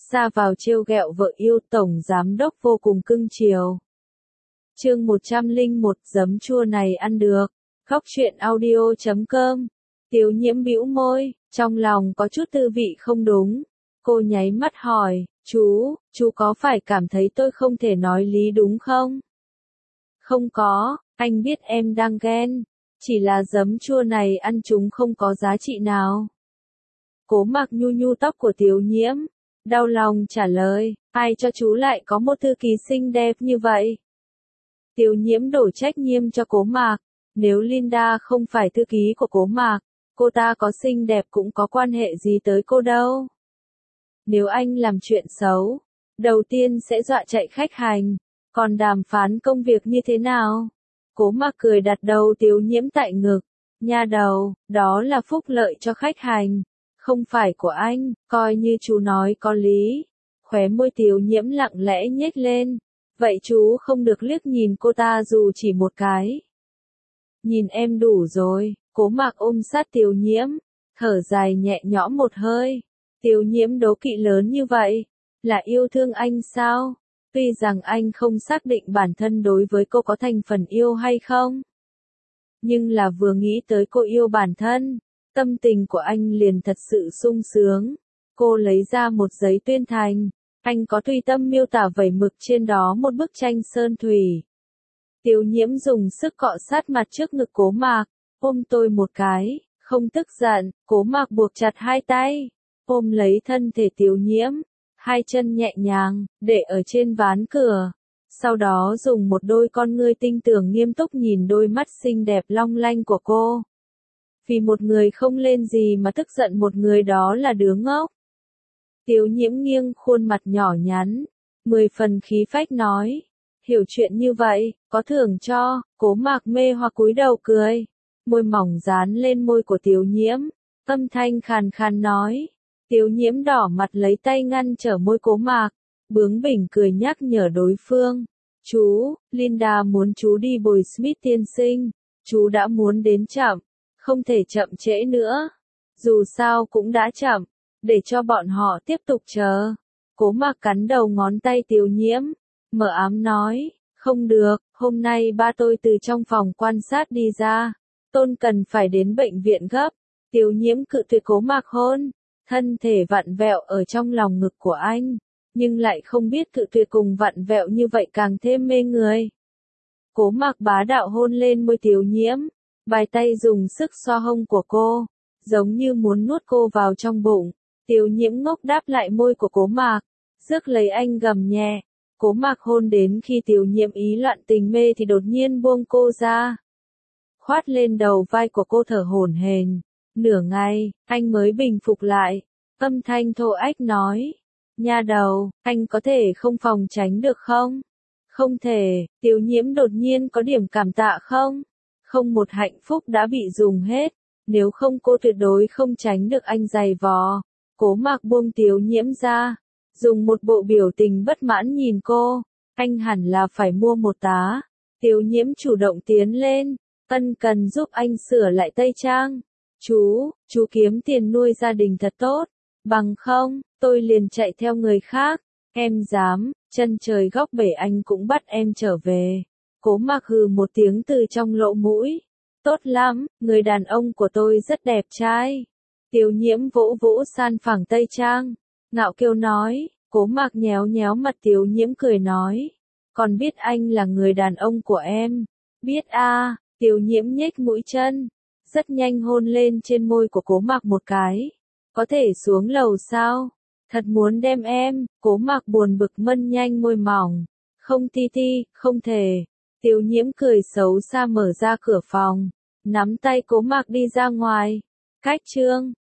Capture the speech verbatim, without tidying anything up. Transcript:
ra vào trêu ghẹo vợ yêu, tổng giám đốc vô cùng cưng chiều. Chương một trăm lẻ một, giấm chua này ăn được. Khóc chuyện audio chấm com. Tiếu Nhiễm bĩu môi, trong lòng có chút tư vị không đúng. Cô nháy mắt hỏi, chú, chú có phải cảm thấy tôi không thể nói lý đúng không? Không có, anh biết em đang ghen. Chỉ là giấm chua này ăn chúng không có giá trị nào. Cố Mạc nhu nhu tóc của Tiếu Nhiễm, đau lòng trả lời, ai cho chú lại có một thư ký xinh đẹp như vậy? Tiếu Nhiễm đổ trách nhiệm cho Cố Mạc, nếu Linda không phải thư ký của Cố Mạc, cô ta có xinh đẹp cũng có quan hệ gì tới cô đâu. Nếu anh làm chuyện xấu, đầu tiên sẽ dọa chạy khách hàng, còn đàm phán công việc như thế nào? Cố Mạc cười đặt đầu Tiếu Nhiễm tại ngực, nha đầu, đó là phúc lợi cho khách hàng, không phải của anh, coi như chú nói có lý. Khóe môi Tiếu Nhiễm lặng lẽ nhếch lên, vậy chú không được liếc nhìn cô ta dù chỉ một cái. Nhìn em đủ rồi. Cố Mạc ôm sát Tiếu Nhiễm, thở dài nhẹ nhõm một hơi. Tiếu Nhiễm đố kỵ lớn như vậy, là yêu thương anh sao? Tuy rằng anh không xác định bản thân đối với cô có thành phần yêu hay không, nhưng là vừa nghĩ tới cô yêu bản thân, tâm tình của anh liền thật sự sung sướng. Cô lấy ra một giấy tuyên thành, anh có tùy tâm miêu tả vẩy mực trên đó một bức tranh sơn thủy. Tiếu Nhiễm dùng sức cọ sát mặt trước ngực Cố Mạc, ôm tôi một cái, không tức giận. Cố Mạc buộc chặt hai tay, ôm lấy thân thể Tiếu Nhiễm, hai chân nhẹ nhàng để ở trên ván cửa, sau đó dùng một đôi con ngươi tinh tường nghiêm túc nhìn đôi mắt xinh đẹp long lanh của cô. Vì một người không lên gì mà tức giận một người đó là đứa ngốc. Tiếu Nhiễm nghiêng khuôn mặt nhỏ nhắn, mười phần khí phách nói, hiểu chuyện như vậy, có thưởng cho. Cố Mạc mê hoặc cúi đầu cười, môi mỏng dán lên môi của Tiếu Nhiễm, âm thanh khàn khàn nói. Tiếu Nhiễm đỏ mặt lấy tay ngăn trở môi Cố Mạc, bướng bỉnh cười nhắc nhở đối phương. Chú, Linda muốn chú đi bồi Smith tiên sinh, chú đã muốn đến chậm, không thể chậm trễ nữa. Dù sao cũng đã chậm, để cho bọn họ tiếp tục chờ. Cố Mạc cắn đầu ngón tay Tiếu Nhiễm, mờ ám nói, không được, hôm nay ba tôi từ trong phòng quan sát đi ra, Tôn cần phải đến bệnh viện gấp. Tiếu Nhiễm cự tuyệt Cố Mạc hôn, thân thể vặn vẹo ở trong lòng ngực của anh, nhưng lại không biết cự tuyệt cùng vặn vẹo như vậy càng thêm mê người. Cố Mạc bá đạo hôn lên môi Tiếu Nhiễm, bài tay dùng sức xoa hông của cô, giống như muốn nuốt cô vào trong bụng. Tiếu Nhiễm ngốc đáp lại môi của Cố Mạc, rước lấy anh gầm nhẹ. Cố Mạc hôn đến khi Tiếu Nhiễm ý loạn tình mê thì đột nhiên buông cô ra, khoát lên đầu vai của cô thở hổn hển. Nửa ngày, anh mới bình phục lại, âm thanh thô ách nói, nha đầu, anh có thể không phòng tránh được không? Không thể. Tiếu Nhiễm đột nhiên có điểm cảm tạ không? Không một hạnh phúc đã bị dùng hết, nếu không cô tuyệt đối không tránh được anh giày vò. Cố Mạc buông Tiếu Nhiễm ra, dùng một bộ biểu tình bất mãn nhìn cô, anh hẳn là phải mua một tá. Tiếu Nhiễm chủ động tiến lên, ân cần giúp anh sửa lại tây trang. Chú, chú kiếm tiền nuôi gia đình thật tốt, bằng không, tôi liền chạy theo người khác. Em dám, chân trời góc bể anh cũng bắt em trở về. Cố Mạc hừ một tiếng từ trong lỗ mũi. Tốt lắm, người đàn ông của tôi rất đẹp trai. Tiếu Nhiễm vỗ vỗ san phẳng tây trang, ngạo kiêu nói. Cố Mạc nhéo nhéo mặt Tiếu Nhiễm cười nói, còn biết anh là người đàn ông của em. Biết a. À. Tiếu Nhiễm nhếch mũi chân, rất nhanh hôn lên trên môi của Cố Mạc một cái. Có thể xuống lầu sao? Thật muốn đem em. Cố Mạc buồn bực mân nhanh môi mỏng. Không ti ti, không thể. Tiếu Nhiễm cười xấu xa mở ra cửa phòng, nắm tay Cố Mạc đi ra ngoài. Cách chương